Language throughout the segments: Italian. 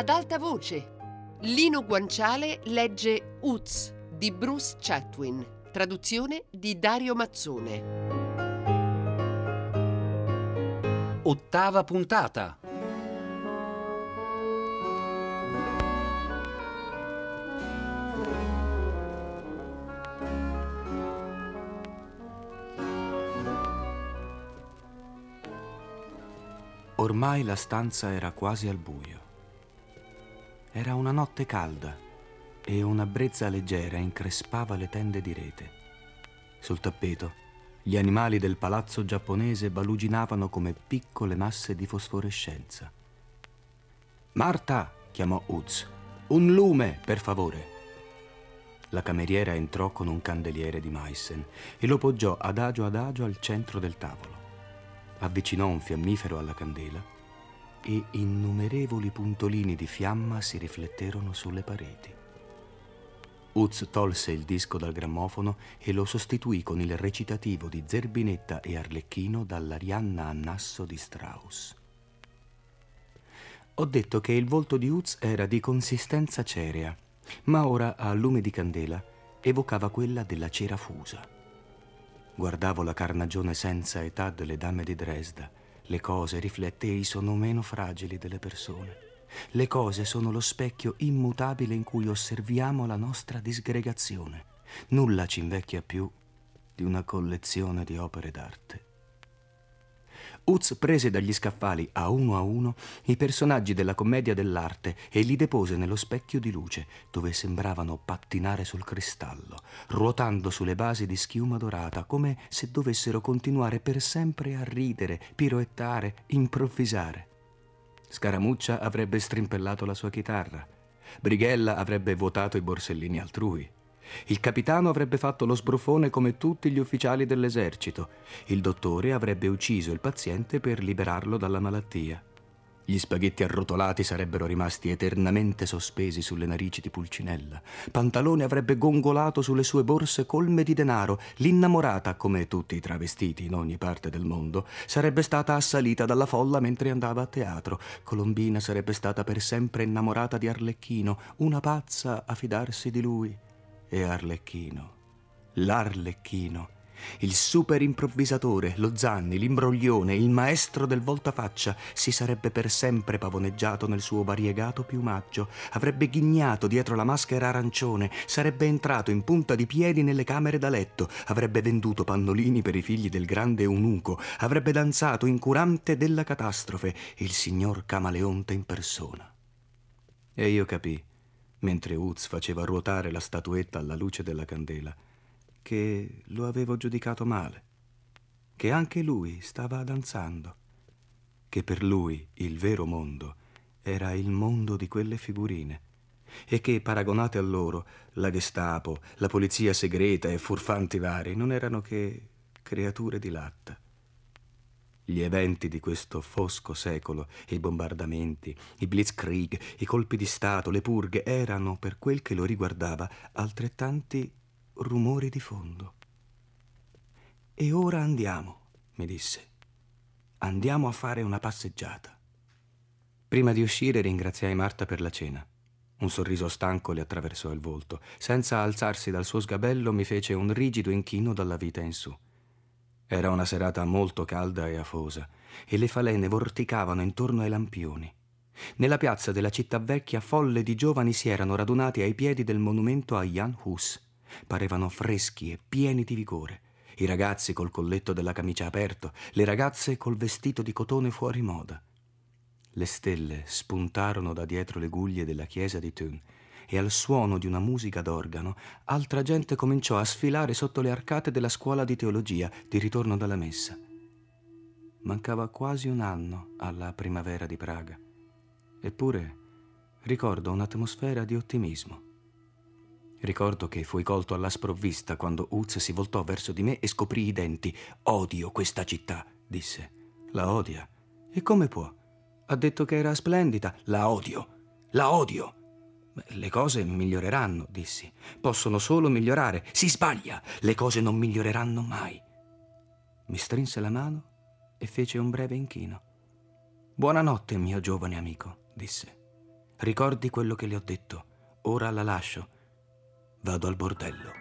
Ad alta voce, Lino Guanciale legge Uz di Bruce Chatwin, traduzione di Dario Mazzone. Ottava puntata. Ormai la stanza era quasi al buio. Era una notte calda e una brezza leggera increspava le tende di rete. Sul tappeto, gli animali del palazzo giapponese baluginavano come piccole masse di fosforescenza. «Marta!» chiamò Uz. «Un lume, per favore!» La cameriera entrò con un candeliere di Meissen e lo poggiò adagio al centro del tavolo. Avvicinò un fiammifero alla candela e innumerevoli puntolini di fiamma si rifletterono sulle pareti. Uz tolse il disco dal grammofono e lo sostituì con il recitativo di Zerbinetta e Arlecchino dall'Arianna a Nasso di Strauss. Ho detto che il volto di Uz era di consistenza cerea, ma ora, a lume di candela, evocava quella della cera fusa. Guardavo la carnagione senza età delle dame di Dresda. Le cose, riflettei, sono meno fragili delle persone. Le cose sono lo specchio immutabile in cui osserviamo la nostra disgregazione. Nulla ci invecchia più di una collezione di opere d'arte. Uz prese dagli scaffali a uno i personaggi della commedia dell'arte e li depose nello specchio di luce, dove sembravano pattinare sul cristallo, ruotando sulle basi di schiuma dorata, come se dovessero continuare per sempre a ridere, piroettare, improvvisare. Scaramuccia avrebbe strimpellato la sua chitarra, Brighella avrebbe vuotato i borsellini altrui. Il capitano avrebbe fatto lo sbrufone come tutti gli ufficiali dell'esercito. Il dottore avrebbe ucciso il paziente per liberarlo dalla malattia. Gli spaghetti arrotolati sarebbero rimasti eternamente sospesi sulle narici di Pulcinella. Pantalone avrebbe gongolato sulle sue borse colme di denaro. L'innamorata, come tutti i travestiti in ogni parte del mondo, sarebbe stata assalita dalla folla mentre andava a teatro. Colombina sarebbe stata per sempre innamorata di Arlecchino, una pazza a fidarsi di lui. E Arlecchino, l'Arlecchino, il super improvvisatore, lo Zanni, l'imbroglione, il maestro del voltafaccia, si sarebbe per sempre pavoneggiato nel suo variegato piumaggio, avrebbe ghignato dietro la maschera arancione, sarebbe entrato in punta di piedi nelle camere da letto, avrebbe venduto pannolini per i figli del grande eunuco, avrebbe danzato incurante della catastrofe, il signor Camaleonte in persona. E io capii, mentre Uz faceva ruotare la statuetta alla luce della candela, che lo avevo giudicato male, che anche lui stava danzando, che per lui il vero mondo era il mondo di quelle figurine e che, paragonate a loro, la Gestapo, la polizia segreta e furfanti vari non erano che creature di latta. Gli eventi di questo fosco secolo, i bombardamenti, i blitzkrieg, i colpi di Stato, le purghe, erano, per quel che lo riguardava, altrettanti rumori di fondo. «E ora andiamo», mi disse. «Andiamo a fare una passeggiata». Prima di uscire ringraziai Marta per la cena. Un sorriso stanco le attraversò il volto. Senza alzarsi dal suo sgabello mi fece un rigido inchino dalla vita in su. Era una serata molto calda e afosa e le falene vorticavano intorno ai lampioni. Nella piazza della città vecchia folle di giovani si erano radunati ai piedi del monumento a Jan Hus. Parevano freschi e pieni di vigore. I ragazzi col colletto della camicia aperto, le ragazze col vestito di cotone fuori moda. Le stelle spuntarono da dietro le guglie della chiesa di Thun e al suono di una musica d'organo altra gente cominciò a sfilare sotto le arcate della scuola di teologia di ritorno dalla messa. Mancava quasi un anno alla primavera di Praga, eppure ricordo un'atmosfera di ottimismo. Ricordo che fui colto alla sprovvista quando Uz si voltò verso di me e scoprì i denti. «Odio questa città», disse. «La odia? E come può? Ha detto che era splendida». «La odio! La odio!» «Le cose miglioreranno», dissi. «Possono solo migliorare». «Si sbaglia! Le cose non miglioreranno mai». Mi strinse la mano e fece un breve inchino. «Buonanotte, mio giovane amico», disse. ricordi quello che le ho detto. Ora la lascio. Vado al bordello.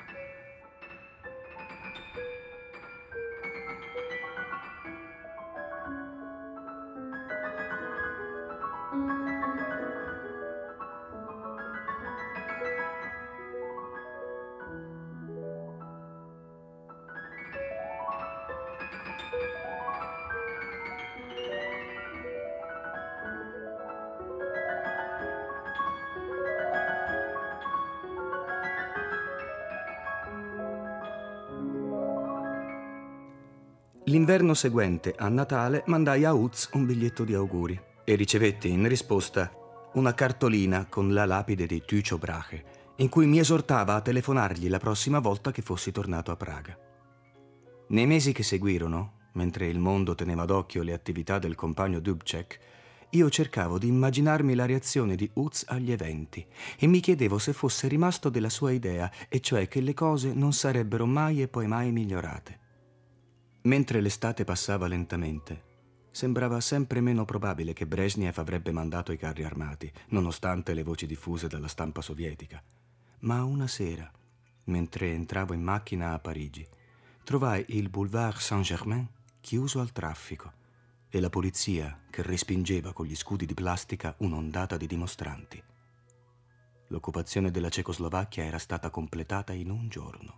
L'inverno seguente, a Natale, mandai a Utz un biglietto di auguri e ricevetti in risposta una cartolina con la lapide di Tycho Brahe, in cui mi esortava a telefonargli la prossima volta che fossi tornato a Praga. Nei mesi che seguirono, mentre il mondo teneva d'occhio le attività del compagno Dubček, io cercavo di immaginarmi la reazione di Utz agli eventi e mi chiedevo se fosse rimasto della sua idea, e cioè che le cose non sarebbero mai e poi mai migliorate. Mentre l'estate passava lentamente, sembrava sempre meno probabile che Brezhnev avrebbe mandato i carri armati, nonostante le voci diffuse dalla stampa sovietica. Ma una sera, mentre entravo in macchina a Parigi, trovai il Boulevard Saint-Germain chiuso al traffico e la polizia che respingeva con gli scudi di plastica un'ondata di dimostranti. L'occupazione della Cecoslovacchia era stata completata in un giorno.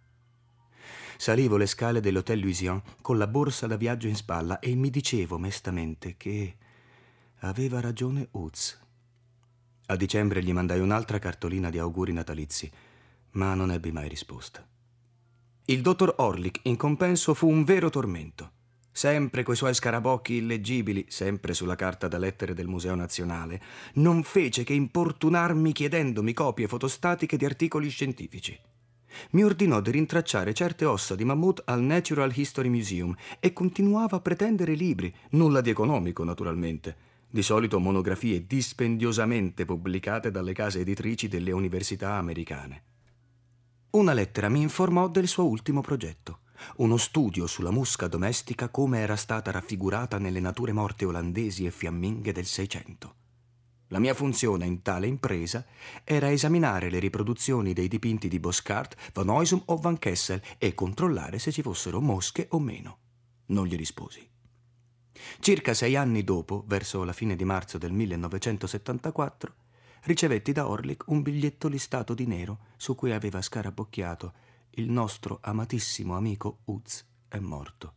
Salivo le scale dell'Hotel Louison con la borsa da viaggio in spalla e mi dicevo mestamente che aveva ragione Utz. A dicembre gli mandai un'altra cartolina di auguri natalizi, ma non ebbi mai risposta. Il dottor Orlik, in compenso, fu un vero tormento. Sempre coi suoi scarabocchi illeggibili, sempre sulla carta da lettere del Museo Nazionale, non fece che importunarmi chiedendomi copie fotostatiche di articoli scientifici. Mi ordinò di rintracciare certe ossa di mammut al Natural History Museum e continuava a pretendere libri, nulla di economico naturalmente, di solito monografie dispendiosamente pubblicate dalle case editrici delle università americane. Una lettera mi informò del suo ultimo progetto, uno studio sulla musca domestica come era stata raffigurata nelle nature morte olandesi e fiamminghe del Seicento. La mia funzione in tale impresa era esaminare le riproduzioni dei dipinti di Boscart, Van Huysum o Van Kessel e controllare se ci fossero mosche o meno. Non gli risposi. Circa 6 anni dopo, verso la fine di marzo del 1974, ricevetti da Orlik un biglietto listato di nero su cui aveva scarabocchiato: il nostro amatissimo amico Utz è morto.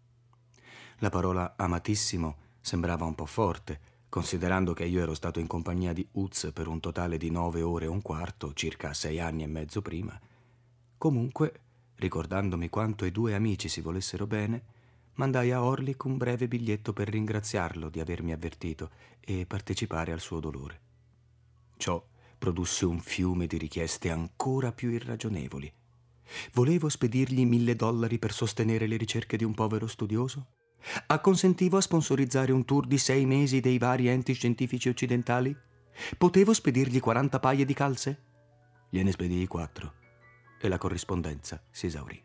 La parola amatissimo sembrava un po' forte, considerando che io ero stato in compagnia di Utz per un totale di 9 ore e un quarto, circa 6 anni e mezzo prima. Comunque, ricordandomi quanto i 2 amici si volessero bene, mandai a Orlik un breve biglietto per ringraziarlo di avermi avvertito e partecipare al suo dolore. Ciò produsse un fiume di richieste ancora più irragionevoli. Volevo spedirgli $1000 per sostenere le ricerche di un povero studioso? Acconsentivo a sponsorizzare un tour di 6 mesi dei vari enti scientifici occidentali? Potevo spedirgli 40 paia di calze? Gliene spedii 4 e la corrispondenza si esaurì.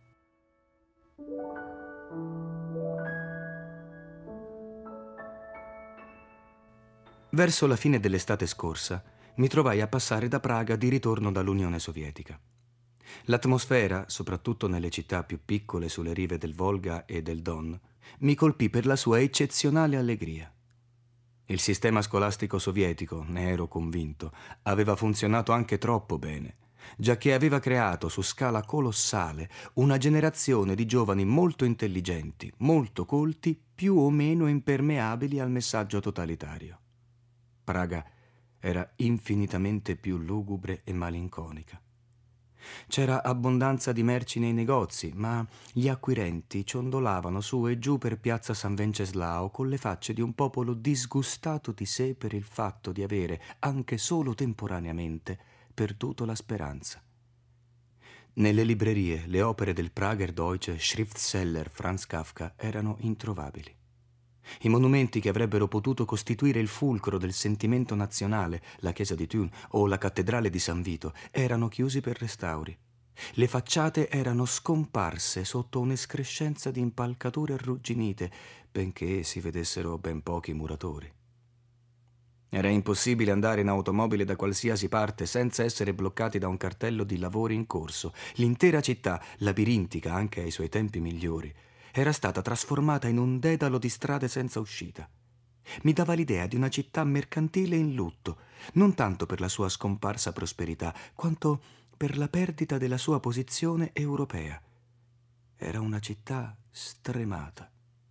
Verso la fine dell'estate scorsa mi trovai a passare da Praga di ritorno dall'Unione Sovietica. L'atmosfera, soprattutto nelle città più piccole sulle rive del Volga e del Don, mi colpì per la sua eccezionale allegria. Il sistema scolastico sovietico, ne ero convinto, aveva funzionato anche troppo bene, giacché aveva creato su scala colossale una generazione di giovani molto intelligenti, molto colti, più o meno impermeabili al messaggio totalitario. Praga era infinitamente più lugubre e malinconica. C'era abbondanza di merci nei negozi, ma gli acquirenti ciondolavano su e giù per piazza San Venceslao con le facce di un popolo disgustato di sé per il fatto di avere, anche solo temporaneamente, perduto la speranza. Nelle librerie le opere del Prager Deutsche Schriftsteller Franz Kafka erano introvabili. I monumenti che avrebbero potuto costituire il fulcro del sentimento nazionale, la chiesa di Thun o la cattedrale di San Vito, erano chiusi per restauri. Le facciate erano scomparse sotto un'escrescenza di impalcature arrugginite, benché si vedessero ben pochi muratori. Era impossibile andare in automobile da qualsiasi parte senza essere bloccati da un cartello di lavori in corso. L'intera città, labirintica anche ai suoi tempi migliori, era stata trasformata in un dedalo di strade senza uscita. Mi dava l'idea di una città mercantile in lutto, non tanto per la sua scomparsa prosperità, quanto per la perdita della sua posizione europea. Era una città stremata.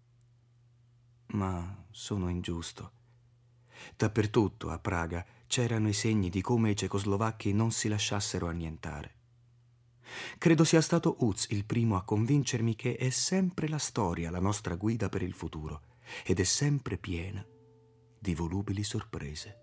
Ma sono ingiusto. Dappertutto a Praga c'erano i segni di come i cecoslovacchi non si lasciassero annientare. Credo sia stato Utz il primo a convincermi che è sempre la storia la nostra guida per il futuro ed è sempre piena di volubili sorprese.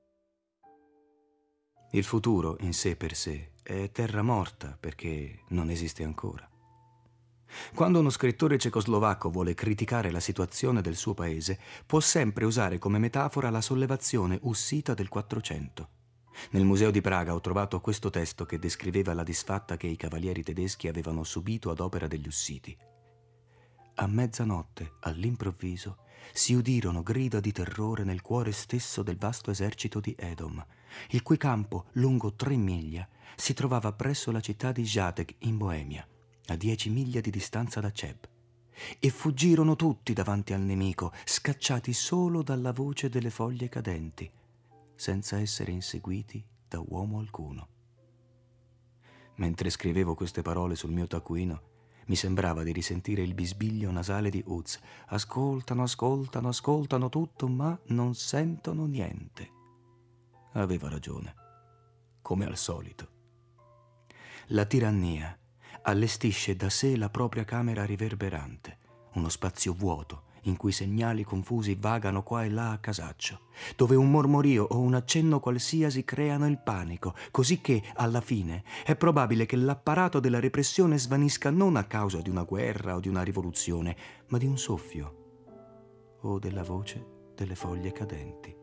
Il futuro in sé per sé è terra morta perché non esiste ancora. Quando uno scrittore cecoslovacco vuole criticare la situazione del suo paese, può sempre usare come metafora la sollevazione ussita del 400. Nel museo di Praga ho trovato questo testo che descriveva la disfatta che i cavalieri tedeschi avevano subito ad opera degli ussiti. A mezzanotte, all'improvviso, si udirono grida di terrore nel cuore stesso del vasto esercito di Edom, il cui campo, lungo 3 miglia, si trovava presso la città di Žatec in Boemia, a 10 miglia di distanza da Cheb, e fuggirono tutti davanti al nemico, scacciati solo dalla voce delle foglie cadenti, senza essere inseguiti da uomo alcuno. Mentre scrivevo queste parole sul mio taccuino, mi sembrava di risentire il bisbiglio nasale di Utz. Ascoltano, ascoltano, ascoltano tutto, ma non sentono niente. Aveva ragione, come al solito. La tirannia allestisce da sé la propria camera riverberante, uno spazio vuoto in cui segnali confusi vagano qua e là a casaccio, dove un mormorio o un accenno qualsiasi creano il panico, così che, alla fine, è probabile che l'apparato della repressione svanisca non a causa di una guerra o di una rivoluzione, ma di un soffio o della voce delle foglie cadenti.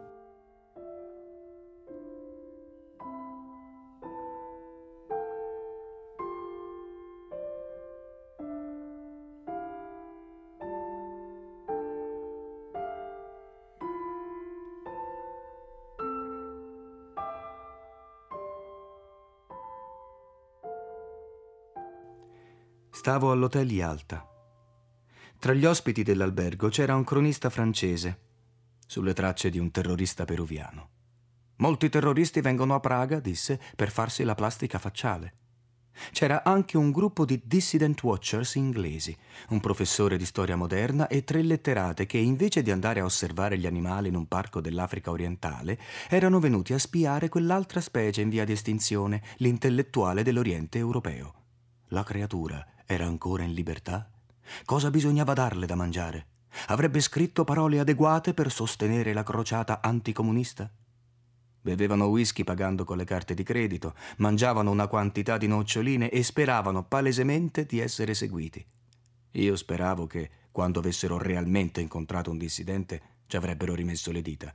Stavo all'Hotel Yalta. Tra gli ospiti dell'albergo c'era un cronista francese, sulle tracce di un terrorista peruviano. Molti terroristi vengono a Praga, disse, per farsi la plastica facciale. C'era anche un gruppo di dissident watchers inglesi, un professore di storia moderna e 3 letterate che, invece di andare a osservare gli animali in un parco dell'Africa orientale, erano venuti a spiare quell'altra specie in via di estinzione, l'intellettuale dell'Oriente europeo. La creatura era ancora in libertà? Cosa bisognava darle da mangiare? Avrebbe scritto parole adeguate per sostenere la crociata anticomunista? Bevevano whisky pagando con le carte di credito, mangiavano una quantità di noccioline e speravano palesemente di essere seguiti. Io speravo che, quando avessero realmente incontrato un dissidente, ci avrebbero rimesso le dita.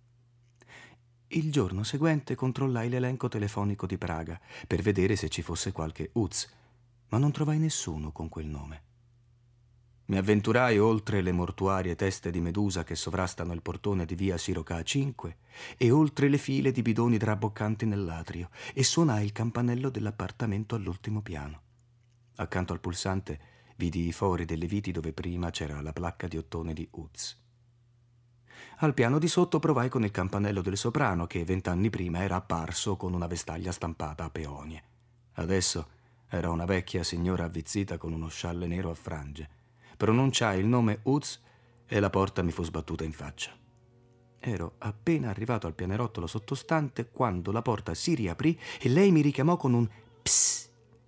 Il giorno seguente controllai l'elenco telefonico di Praga per vedere se ci fosse qualche Utz, ma non trovai nessuno con quel nome. Mi avventurai oltre le mortuarie teste di medusa che sovrastano il portone di via Siroca 5 e oltre le file di bidoni traboccanti nell'atrio e suonai il campanello dell'appartamento all'ultimo piano. Accanto al pulsante vidi i fori delle viti dove prima c'era la placca di ottone di Utz. Al piano di sotto provai con il campanello del soprano che 20 anni prima era apparso con una vestaglia stampata a peonie. Adesso era una vecchia signora avvizzita con uno scialle nero a frange. Pronunciai il nome Utz e la porta mi fu sbattuta in faccia. Ero appena arrivato al pianerottolo sottostante quando la porta si riaprì e lei mi richiamò con un psst.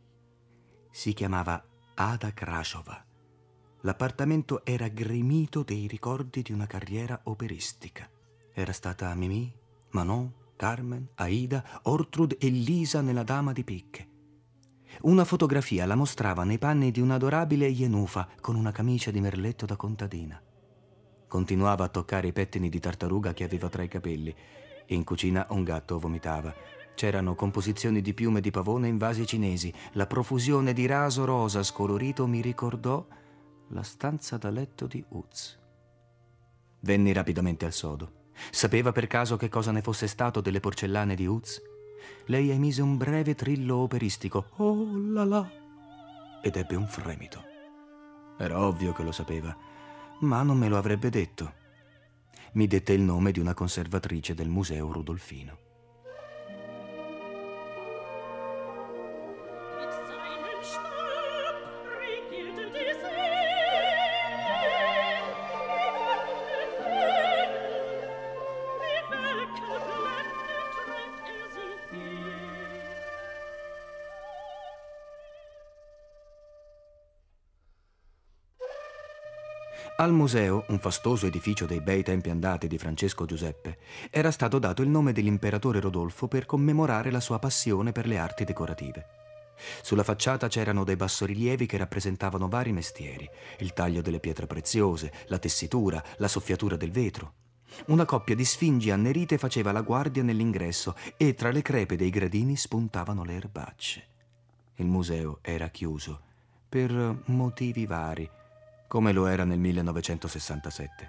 Si chiamava Ada Krashova. L'appartamento era gremito dei ricordi di una carriera operistica. Era stata Mimì, Manon, Carmen, Aida, Ortrud e Lisa nella Dama di Picche. Una fotografia la mostrava nei panni di un'adorabile Jenufa con una camicia di merletto da contadina. Continuava a toccare i pettini di tartaruga che aveva tra i capelli. In cucina un gatto vomitava. C'erano composizioni di piume di pavone in vasi cinesi. La profusione di raso rosa scolorito mi ricordò la stanza da letto di Utz. Venni rapidamente al sodo. Sapeva per caso che cosa ne fosse stato delle porcellane di Utz? Lei emise un breve trillo operistico, oh là là, ed ebbe un fremito. Era ovvio che lo sapeva, ma non me lo avrebbe detto. Mi dette il nome di una conservatrice del Museo Rudolfino. Al museo, un fastoso edificio dei bei tempi andati di Francesco Giuseppe, era stato dato il nome dell'imperatore Rodolfo per commemorare la sua passione per le arti decorative. Sulla facciata c'erano dei bassorilievi che rappresentavano vari mestieri: il taglio delle pietre preziose, la tessitura, la soffiatura del vetro. Una coppia di sfingi annerite faceva la guardia nell'ingresso e tra le crepe dei gradini spuntavano le erbacce. Il museo era chiuso per motivi vari, come lo era nel 1967.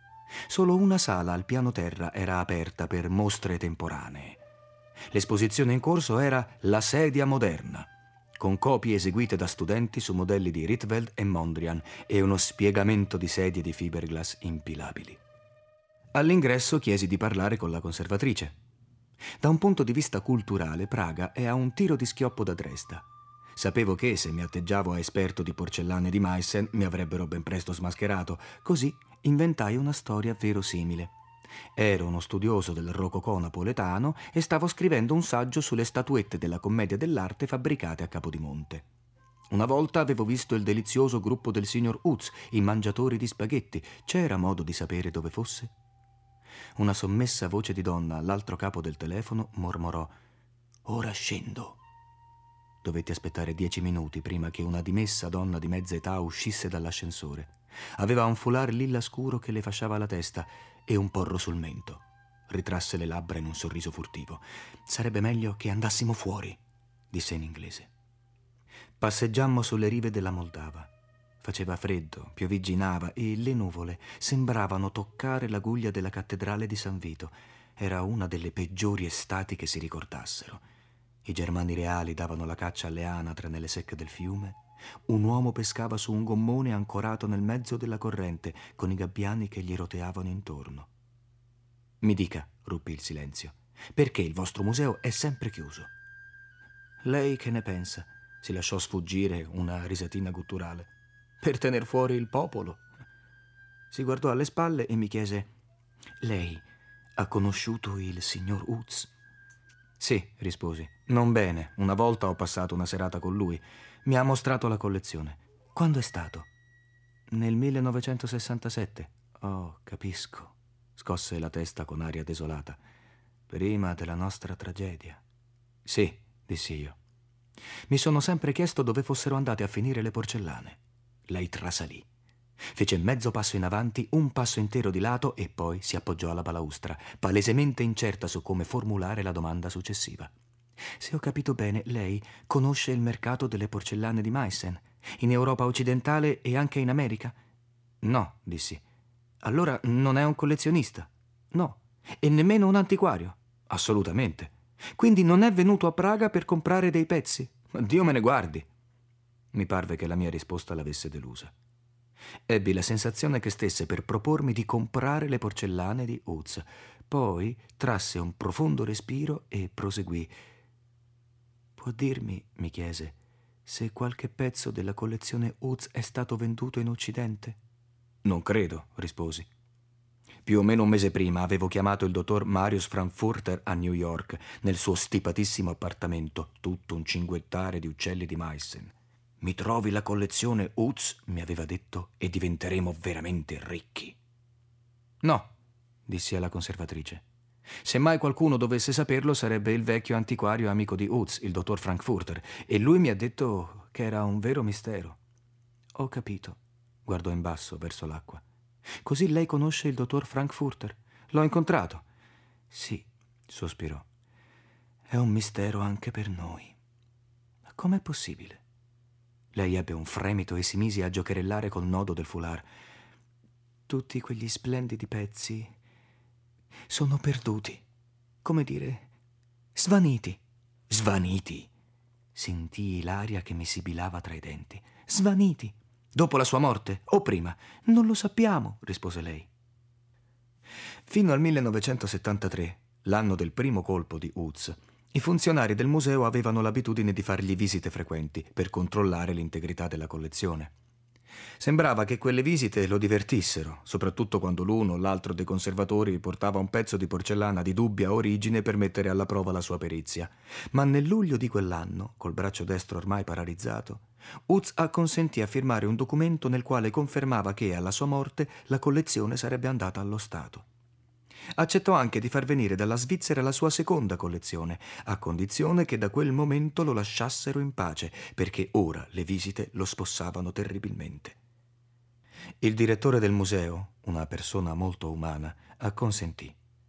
Solo una sala al piano terra era aperta per mostre temporanee. L'esposizione in corso era La sedia moderna, con copie eseguite da studenti su modelli di Rietveld e Mondrian e uno spiegamento di sedie di fiberglass impilabili. All'ingresso chiesi di parlare con la conservatrice. Da un punto di vista culturale, Praga è a un tiro di schioppo da Dresda. Sapevo che, se mi atteggiavo a esperto di porcellane di Meissen, mi avrebbero ben presto smascherato. Così inventai una storia verosimile. Ero uno studioso del rococò napoletano e stavo scrivendo un saggio sulle statuette della commedia dell'arte fabbricate a Capodimonte. Una volta avevo visto il delizioso gruppo del signor Utz, i mangiatori di spaghetti. C'era modo di sapere dove fosse? Una sommessa voce di donna all'altro capo del telefono mormorò: «Ora scendo». Dovetti aspettare 10 minuti prima che una dimessa donna di mezza età uscisse dall'ascensore. Aveva un foulard lilla scuro che le fasciava la testa e un porro sul mento. Ritrasse le labbra in un sorriso furtivo. «Sarebbe meglio che andassimo fuori», disse in inglese. Passeggiammo sulle rive della Moldava. Faceva freddo, piovigginava e le nuvole sembravano toccare la guglia della cattedrale di San Vito. Era una delle peggiori estati che si ricordassero. I germani reali davano la caccia alle anatre nelle secche del fiume. Un uomo pescava su un gommone ancorato nel mezzo della corrente, con i gabbiani che gli roteavano intorno. «Mi dica», ruppi il silenzio, «perché il vostro museo è sempre chiuso?» «Lei che ne pensa?» si lasciò sfuggire una risatina gutturale. «Per tener fuori il popolo». Si guardò alle spalle e mi chiese: «Lei ha conosciuto il signor Utz?» «Sì», risposi. «Non bene. Una volta ho passato una serata con lui. Mi ha mostrato la collezione». «Quando è stato?» «Nel 1967. «Oh, capisco», scosse la testa con aria desolata. «Prima della nostra tragedia». «Sì», dissi io. Mi sono sempre chiesto dove fossero andate a finire le porcellane. Lei trasalì. Fece mezzo passo in avanti, un passo intero di lato e poi si appoggiò alla balaustra, palesemente incerta su come formulare la domanda successiva. «Se ho capito bene, lei conosce il mercato delle porcellane di Meissen, in Europa occidentale e anche in America?» «No», dissi. «Allora non è un collezionista?» «No». «E nemmeno un antiquario?» «Assolutamente». «Quindi non è venuto a Praga per comprare dei pezzi?» «Dio me ne guardi». Mi parve che la mia risposta l'avesse delusa. Ebbi la sensazione che stesse per propormi di comprare le porcellane di Utz. Poi trasse un profondo respiro e proseguì. «Può dirmi», mi chiese, «se qualche pezzo della collezione Utz è stato venduto in Occidente?» «Non credo», risposi. Più o meno un mese prima avevo chiamato il dottor Marius Frankfurter a New York, nel suo stipatissimo appartamento, tutto un cinguettare di uccelli di Meissen. «Mi trovi la collezione Utz», mi aveva detto, «e diventeremo veramente ricchi». «No», dissi alla conservatrice. «Se mai qualcuno dovesse saperlo sarebbe il vecchio antiquario amico di Utz, il dottor Frankfurter, e lui mi ha detto che era un vero mistero». «Ho capito», guardò in basso verso l'acqua. «Così lei conosce il dottor Frankfurter? L'ho incontrato?» «Sì», sospirò. «È un mistero anche per noi». «Ma com'è possibile?» Lei ebbe un fremito e si mise a giocherellare col nodo del foulard. «Tutti quegli splendidi pezzi sono perduti. Come dire, svaniti. Svaniti. Sentii l'aria che mi sibilava tra i denti. Svaniti. Dopo la sua morte o prima? Non lo sappiamo, rispose lei. Fino al 1973, l'anno del primo colpo di Utz, i funzionari del museo avevano l'abitudine di fargli visite frequenti per controllare l'integrità della collezione. Sembrava che quelle visite lo divertissero, soprattutto quando l'uno o l'altro dei conservatori portava un pezzo di porcellana di dubbia origine per mettere alla prova la sua perizia. Ma nel luglio di quell'anno, col braccio destro ormai paralizzato, Utz acconsentì a firmare un documento nel quale confermava che alla sua morte la collezione sarebbe andata allo Stato. Accettò anche di far venire dalla Svizzera la sua seconda collezione, a condizione che da quel momento lo lasciassero in pace, perché ora le visite lo spossavano terribilmente. Il direttore del museo, una persona molto umana, acconsentì.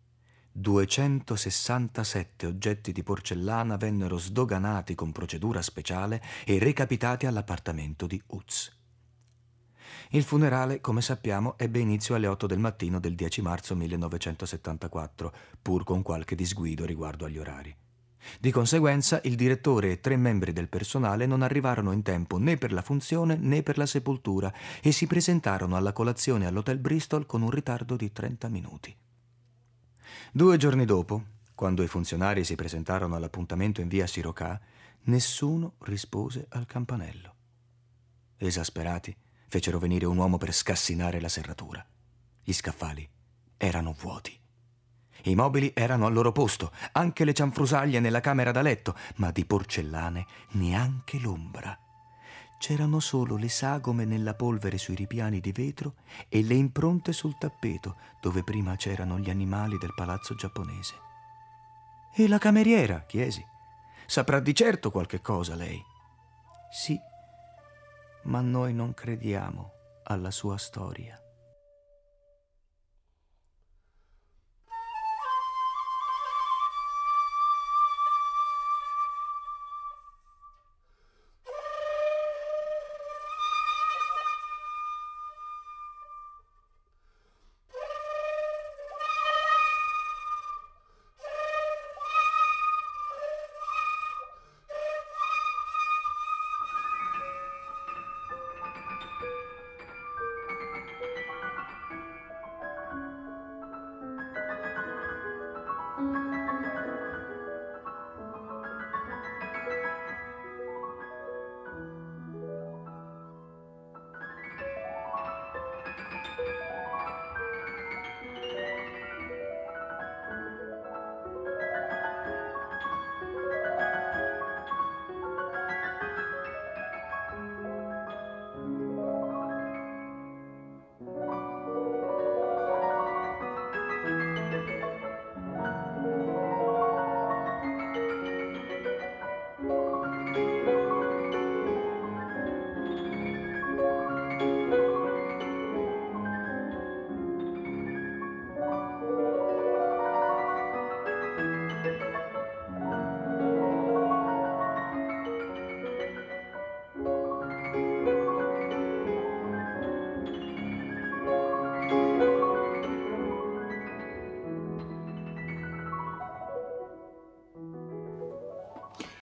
267 oggetti di porcellana vennero sdoganati con procedura speciale e recapitati all'appartamento di Utz. Il funerale, come sappiamo, ebbe inizio alle 8 del mattino del 10 marzo 1974, pur con qualche disguido riguardo agli orari. Di conseguenza, il direttore e 3 membri del personale non arrivarono in tempo né per la funzione né per la sepoltura e si presentarono alla colazione all'Hotel Bristol con un ritardo di 30 minuti. 2 giorni dopo, quando i funzionari si presentarono all'appuntamento in via Sirocà, nessuno rispose al campanello. Esasperati, fecero venire un uomo per scassinare la serratura. Gli scaffali erano vuoti. I mobili erano al loro posto, anche le cianfrusaglie nella camera da letto, ma di porcellane neanche l'ombra. C'erano solo le sagome nella polvere sui ripiani di vetro e le impronte sul tappeto, dove prima c'erano gli animali del palazzo giapponese. «E la cameriera?» chiesi. «Saprà di certo qualche cosa lei?» «Sì, ma noi non crediamo alla sua storia».